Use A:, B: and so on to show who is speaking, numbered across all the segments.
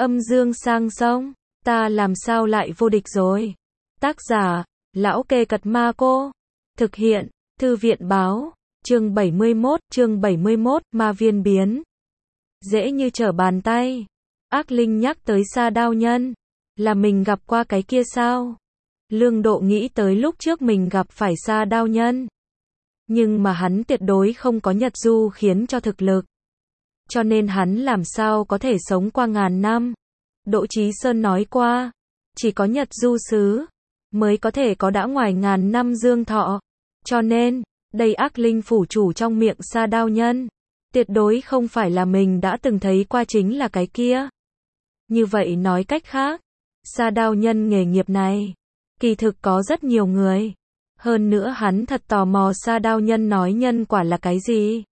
A: Âm dương sang sông, ta làm sao lại vô địch rồi. Tác giả, Lão Kê Cật Ma Cô. Thực hiện, Thư viện báo. Chương 71, Ma Viên biến. Dễ như trở bàn tay. Ác Linh nhắc tới Sa Đao Nhân. Là mình gặp qua cái kia sao? Lương Độ nghĩ tới lúc trước mình gặp phải Sa Đao Nhân. Nhưng mà hắn tuyệt đối không có Nhật Du khiến cho thực lực. Cho nên hắn làm sao có thể sống qua ngàn năm. Đỗ Chí Sơn nói qua, chỉ có Nhật Du Sứ mới có thể có đã ngoài ngàn năm dương thọ. Cho nên, đây Ác Linh phủ chủ trong miệng Sa Đao Nhân, tuyệt đối không phải là mình đã từng thấy qua chính là cái kia. Như vậy nói cách khác, Sa Đao Nhân nghề nghiệp này, kỳ thực có rất nhiều người. Hơn nữa hắn thật tò mò Sa Đao Nhân nói nhân quả là cái gì.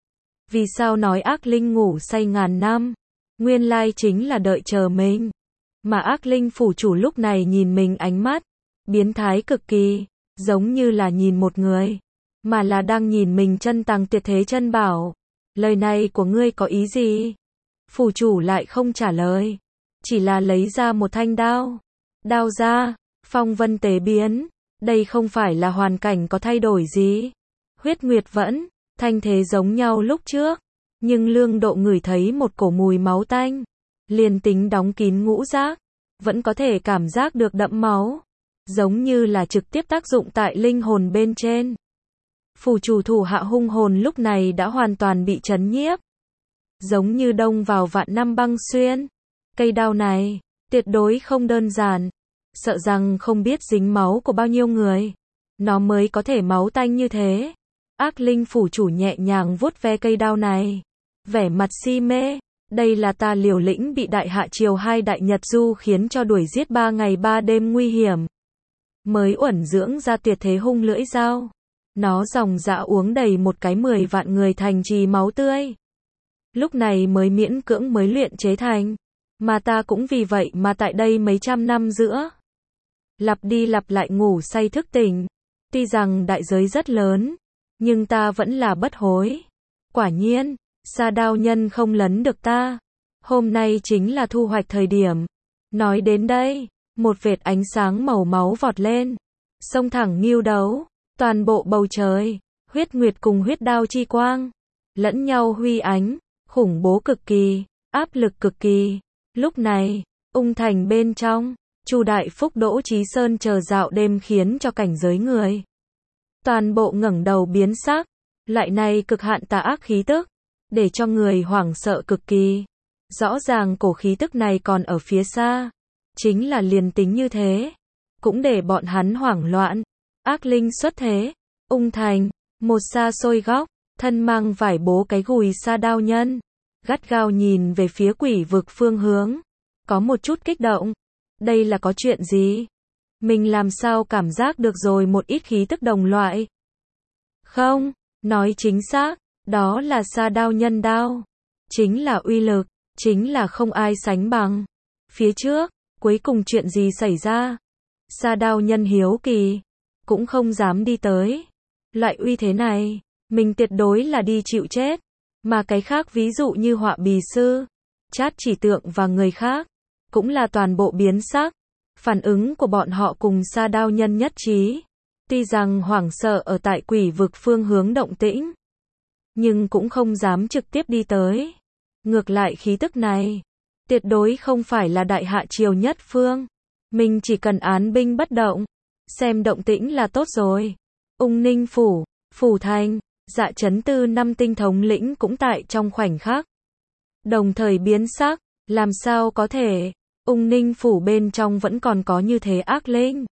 A: Vì sao nói Ác Linh ngủ say ngàn năm? Nguyên lai chính là đợi chờ mình. Mà Ác Linh phủ chủ lúc này nhìn mình ánh mắt biến thái cực kỳ, giống như là nhìn một người, mà là đang nhìn mình chân tàng tuyệt thế chân bảo. Lời này của ngươi có ý gì? Phủ chủ lại không trả lời, chỉ là lấy ra một thanh đao. Đao ra, phong vân tế biến, đây không phải là hoàn cảnh có thay đổi gì. Huyết Nguyệt vẫn thanh thế giống nhau lúc trước, nhưng Lương Độ ngửi thấy một cổ mùi máu tanh, liền tính đóng kín ngũ giác, vẫn có thể cảm giác được đậm máu, giống như là trực tiếp tác dụng tại linh hồn bên trên. Phủ chủ thủ hạ hung hồn lúc này đã hoàn toàn bị chấn nhiếp, giống như đông vào vạn năm băng xuyên. Cây đao này, tuyệt đối không đơn giản, sợ rằng không biết dính máu của bao nhiêu người, nó mới có thể máu tanh như thế. Ác Linh phủ chủ nhẹ nhàng vuốt ve cây đao này, vẻ mặt si mê, đây là ta liều lĩnh bị đại hạ triều hai đại Nhật Du khiến cho đuổi giết 3 ngày 3 đêm nguy hiểm, mới uẩn dưỡng ra tuyệt thế hung lưỡi dao. Nó dòng dã uống đầy một cái 10 vạn người thành trì máu tươi. Lúc này mới miễn cưỡng mới luyện chế thành, mà ta cũng vì vậy mà tại đây mấy trăm năm giữa, lặp đi lặp lại ngủ say thức tỉnh. Tuy rằng đại giới rất lớn, nhưng ta vẫn là bất hối. Quả nhiên, Sa Đao Nhân không lấn được ta. Hôm nay chính là thu hoạch thời điểm. Nói đến đây, một vệt ánh sáng màu máu vọt lên, xông thẳng nghêu đấu, toàn bộ bầu trời, huyết nguyệt cùng huyết đao chi quang, lẫn nhau huy ánh, khủng bố cực kỳ, áp lực cực kỳ. Lúc này, Ung Thành bên trong, Chu Đại Phúc Đỗ Chí Sơn chờ dạo đêm khiến cho cảnh giới người toàn bộ ngẩng đầu biến sắc. Loại này cực hạn tà ác khí tức, để cho người hoảng sợ cực kỳ. Rõ ràng cổ khí tức này còn ở phía xa, chính là liền tính như thế, cũng để bọn hắn hoảng loạn. Ác Linh xuất thế, Ung Thành, một xa xôi góc, thân mang vải bố cái gùi Sa Đao Nhân, gắt gao nhìn về phía quỷ vực phương hướng, có một chút kích động. Đây là có chuyện gì? Mình làm sao cảm giác được rồi một ít khí tức đồng loại? Không, nói chính xác, đó là Sa Đao Nhân đao. Chính là uy lực, chính là không ai sánh bằng. Phía trước, cuối cùng chuyện gì xảy ra? Sa Đao Nhân hiếu kỳ, cũng không dám đi tới. Loại uy thế này, mình tuyệt đối là đi chịu chết. Mà cái khác ví dụ như Họa Bì Sư, Trát Chỉ Tượng và người khác, cũng là toàn bộ biến sắc. Phản ứng của bọn họ cùng Sa Đao Nhân nhất trí. Tuy rằng hoảng sợ ở tại quỷ vực phương hướng động tĩnh, nhưng cũng không dám trực tiếp đi tới. Ngược lại khí tức này, tuyệt đối không phải là đại hạ triều nhất phương. Mình chỉ cần án binh bất động, xem động tĩnh là tốt rồi. Ung Ninh phủ, phủ thành, Dạ Chấn Tư năm tinh thống lĩnh cũng tại trong khoảnh khắc đồng thời biến sắc. Làm sao có thể? Ung Ninh phủ bên trong vẫn còn có như thế ác linh.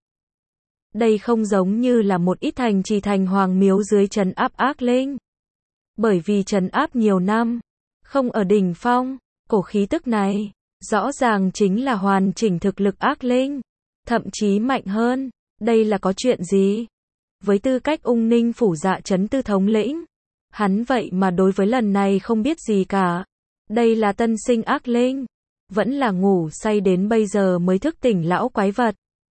A: Đây không giống như là một ít thành trì thành hoàng miếu dưới trấn áp ác linh. Bởi vì trấn áp nhiều năm, không ở đỉnh phong, cổ khí tức này, rõ ràng chính là hoàn chỉnh thực lực ác linh, thậm chí mạnh hơn. Đây là có chuyện gì? Với tư cách Ung Ninh phủ Dạ Chấn Tư thống lĩnh, hắn vậy mà đối với lần này không biết gì cả. Đây là tân sinh ác linh, vẫn là ngủ say đến bây giờ mới thức tỉnh lão quái vật.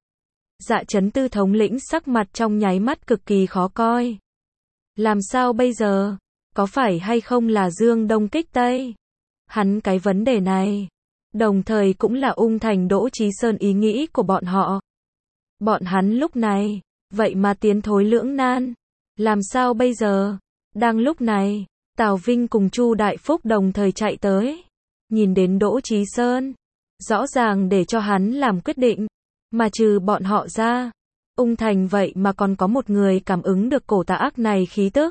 A: Dạ Chấn Tư thống lĩnh sắc mặt trong nháy mắt cực kỳ khó coi. Làm sao bây giờ? Có phải hay không là Dương Đông kích Tây? Hắn cái vấn đề này, đồng thời cũng là Ung Thành Đỗ Chí Sơn ý nghĩ của bọn họ. Bọn hắn lúc này, vậy mà tiến thối lưỡng nan. Làm sao bây giờ? Đang lúc này, Tào Vinh cùng Chu Đại Phúc đồng thời chạy tới. Nhìn đến Đỗ Chí Sơn, rõ ràng để cho hắn làm quyết định. Mà trừ bọn họ ra, Ung Thành vậy mà còn có một người cảm ứng được cổ tà ác này khí tức.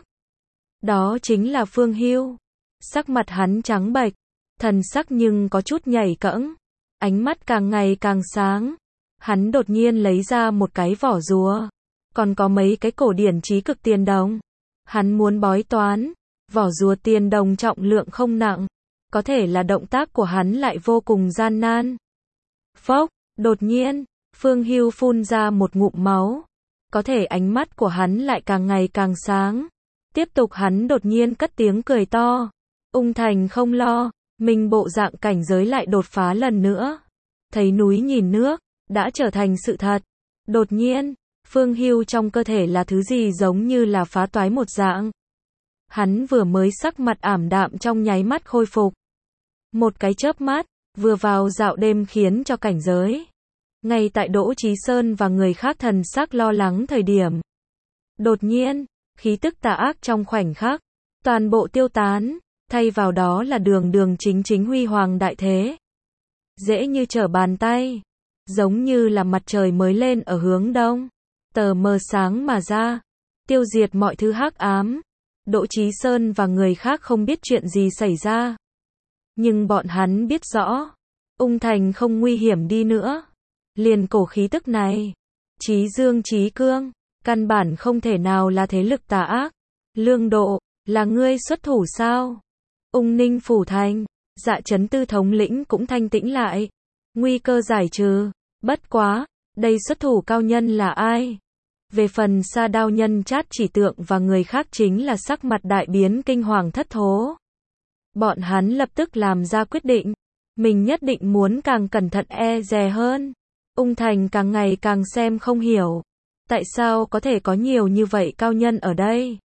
A: Đó chính là Phương Hưu. Sắc mặt hắn trắng bệch, thần sắc nhưng có chút nhảy cẫng, ánh mắt càng ngày càng sáng. Hắn đột nhiên lấy ra một cái vỏ rùa, còn có mấy cái cổ điển trí cực tiền đồng. Hắn muốn bói toán, vỏ rùa tiền đồng trọng lượng không nặng, có thể là động tác của hắn lại vô cùng gian nan. Phốc, đột nhiên, Phương Hưu phun ra một ngụm máu, có thể ánh mắt của hắn lại càng ngày càng sáng. Tiếp tục hắn đột nhiên cất tiếng cười to. Ung Thành không lo, mình bộ dạng cảnh giới lại đột phá lần nữa. Thấy núi nhìn nước, đã trở thành sự thật. Đột nhiên, Phương Hưu trong cơ thể là thứ gì giống như là phá toái một dạng. Hắn vừa mới sắc mặt ảm đạm trong nháy mắt khôi phục. Một cái chớp mắt, vừa vào dạo đêm khiến cho cảnh giới. Ngay tại Đỗ Chí Sơn và người khác thần sắc lo lắng thời điểm. Đột nhiên, khí tức tà ác trong khoảnh khắc, toàn bộ tiêu tán, thay vào đó là đường đường chính chính huy hoàng đại thế. Dễ như trở bàn tay, giống như là mặt trời mới lên ở hướng đông, tờ mờ sáng mà ra, tiêu diệt mọi thứ hắc ám. Đỗ Chí Sơn và người khác không biết chuyện gì xảy ra. Nhưng bọn hắn biết rõ, Ung Thành không nguy hiểm đi nữa. Liền cổ khí tức này, Chí Dương Chí Cương, căn bản không thể nào là thế lực tà ác. Lương Độ, là ngươi xuất thủ sao? Ung Ninh phủ thành, Dạ Chấn Tư thống lĩnh cũng thanh tĩnh lại. Nguy cơ giải trừ, bất quá, đây xuất thủ cao nhân là ai? Về phần Sa Đao Nhân Chát Chỉ Tượng và người khác chính là sắc mặt đại biến kinh hoàng thất thố. Bọn hắn lập tức làm ra quyết định, mình nhất định muốn càng cẩn thận e dè hơn. Ung Thành càng ngày càng xem không hiểu, tại sao có thể có nhiều như vậy cao nhân ở đây?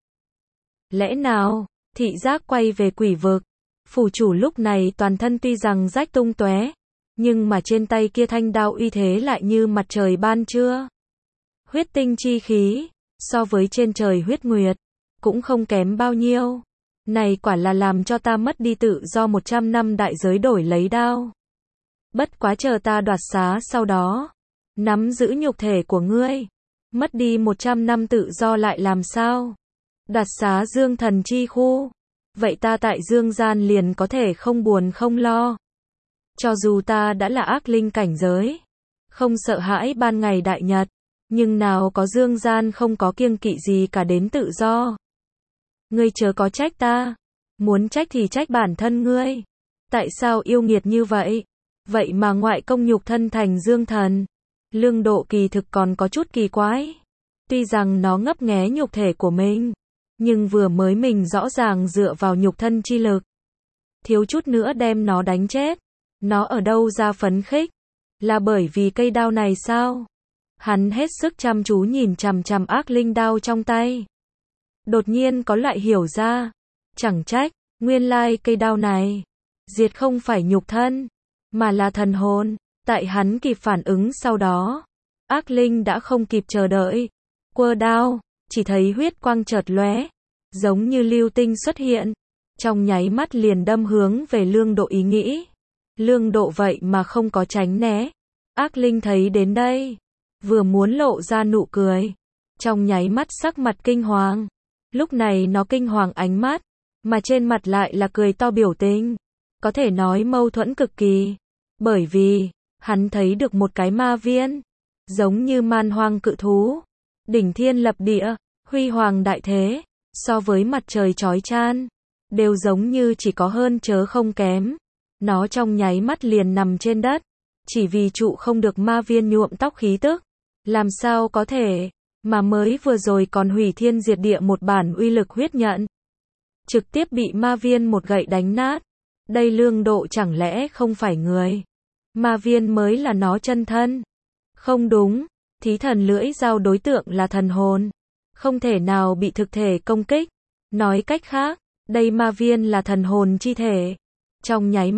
A: Lẽ nào, thị giác quay về quỷ vực, phủ chủ lúc này toàn thân tuy rằng rách tung tóe, nhưng mà trên tay kia thanh đao uy thế lại như mặt trời ban trưa. Huyết tinh chi khí, so với trên trời huyết nguyệt, cũng không kém bao nhiêu. Này quả là làm cho ta mất đi tự do 100 năm đại giới đổi lấy đao. Bất quá chờ ta đoạt xá sau đó, nắm giữ nhục thể của ngươi, mất đi 100 năm tự do lại làm sao? Đoạt xá dương thần chi khu, vậy ta tại dương gian liền có thể không buồn không lo. Cho dù ta đã là ác linh cảnh giới, không sợ hãi ban ngày đại nhật, nhưng nào có dương gian không có kiêng kỵ gì cả đến tự do. Ngươi chớ có trách ta, muốn trách thì trách bản thân ngươi. Tại sao yêu nghiệt như vậy? Vậy mà ngoại công nhục thân thành dương thần. Lương Độ kỳ thực còn có chút kỳ quái. Tuy rằng nó ngấp nghé nhục thể của mình, nhưng vừa mới mình rõ ràng dựa vào nhục thân chi lực, thiếu chút nữa đem nó đánh chết. Nó ở đâu ra phấn khích? Là bởi vì cây đao này sao? Hắn hết sức chăm chú nhìn chằm chằm ác linh đao trong tay. Đột nhiên có lại hiểu ra. Chẳng trách, nguyên lai cây đao này, diệt không phải nhục thân, mà là thần hồn. Tại hắn kịp phản ứng sau đó, ác linh đã không kịp chờ đợi. Quơ đao, chỉ thấy huyết quang chợt lóe, giống như lưu tinh xuất hiện, trong nháy mắt liền đâm hướng về Lương Độ ý nghĩ. Lương Độ vậy mà không có tránh né. Ác linh thấy đến đây, vừa muốn lộ ra nụ cười, trong nháy mắt sắc mặt kinh hoàng. Lúc này nó kinh hoàng ánh mắt, mà trên mặt lại là cười to biểu tình. Có thể nói mâu thuẫn cực kỳ, bởi vì hắn thấy được một cái ma viên, giống như man hoang cự thú, đỉnh thiên lập địa, huy hoàng đại thế, so với mặt trời chói chan, đều giống như chỉ có hơn chớ không kém. Nó trong nháy mắt liền nằm trên đất, chỉ vì trụ không được ma viên nhuộm tóc khí tức. Làm sao có thể, mà mới vừa rồi còn hủy thiên diệt địa một bản uy lực huyết nhận, trực tiếp bị ma viên một gậy đánh nát. Đây Lương Độ chẳng lẽ không phải người? Ma viên mới là nó chân thân. Không đúng, thí thần lưỡi dao đối tượng là thần hồn, không thể nào bị thực thể công kích. Nói cách khác, đây ma viên là thần hồn chi thể. Trong nháy mắt,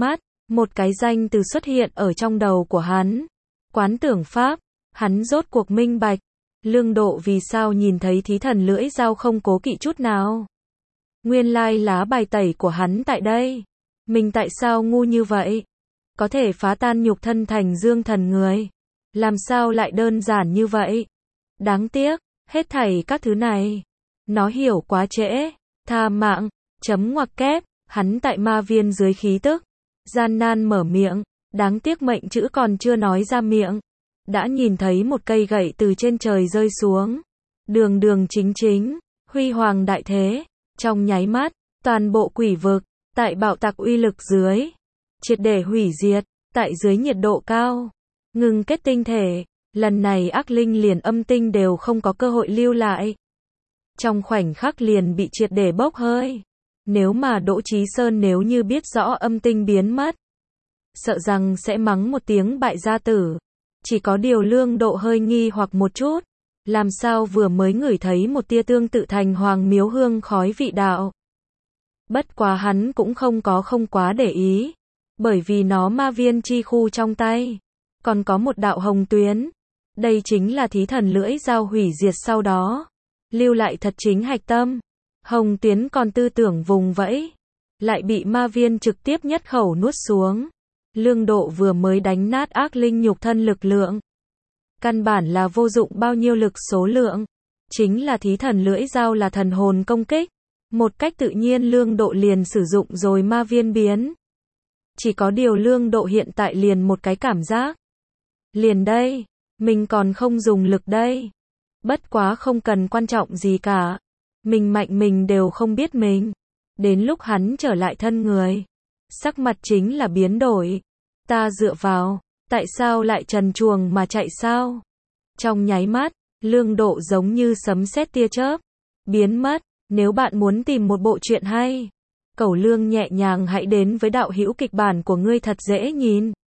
A: Một cái danh từ xuất hiện ở trong đầu của hắn. Quán tưởng pháp, hắn rốt cuộc minh bạch. Lương Độ vì sao nhìn thấy thí thần lưỡi dao không cố kỵ chút nào. Nguyên lai lá bài tẩy của hắn tại đây. Mình tại sao ngu như vậy? Có thể phá tan nhục thân thành dương thần người. Làm sao lại đơn giản như vậy? Đáng tiếc, hết thảy các thứ này. Nó hiểu quá trễ. Tha mạng, chấm ngoặc kép, hắn tại ma viên dưới khí tức. Gian nan mở miệng, đáng tiếc mệnh chữ còn chưa nói ra miệng. Đã nhìn thấy một cây gậy từ trên trời rơi xuống. Đường đường chính chính, huy hoàng đại thế. Trong nháy mắt, toàn bộ quỷ vực, tại bạo tạc uy lực dưới. Triệt để hủy diệt, tại dưới nhiệt độ cao. Ngừng kết tinh thể, lần này ác linh liền âm tinh đều không có cơ hội lưu lại. Trong khoảnh khắc liền bị triệt để bốc hơi. Nếu mà Đỗ Chí Sơn nếu như biết rõ âm tinh biến mất, sợ rằng sẽ mắng một tiếng bại gia tử. Chỉ có điều Lương Độ hơi nghi hoặc một chút. Làm sao vừa mới ngửi thấy một tia tương tự thành hoàng miếu hương khói vị đạo. Bất quá hắn cũng không quá để ý. Bởi vì nó ma viên chi khu trong tay. Còn có một đạo hồng tuyến. Đây chính là thí thần lưỡi dao hủy diệt sau đó. Lưu lại thật chính hạch tâm. Hồng tuyến còn tư tưởng vùng vẫy. Lại bị ma viên trực tiếp nhất khẩu nuốt xuống. Lương Độ vừa mới đánh nát ác linh nhục thân lực lượng. Căn bản là vô dụng bao nhiêu lực số lượng. Chính là thí thần lưỡi dao là thần hồn công kích. Một cách tự nhiên Lương Độ liền sử dụng rồi ma viên biến. Chỉ có điều Lương Độ hiện tại liền một cái cảm giác. Liền đây, mình còn không dùng lực đây. Bất quá không cần quan trọng gì cả. Mình mạnh mình đều không biết mình. Đến lúc hắn trở lại thân người. Sắc mặt chính là biến đổi. Ta dựa vào, tại sao lại trần truồng mà chạy sao? Trong nháy mắt, Lương Độ giống như sấm sét tia chớp. Biến mất, nếu bạn muốn tìm một bộ truyện hay. Cẩu Lương nhẹ nhàng hãy đến với đạo hữu kịch bản của ngươi thật dễ nhìn.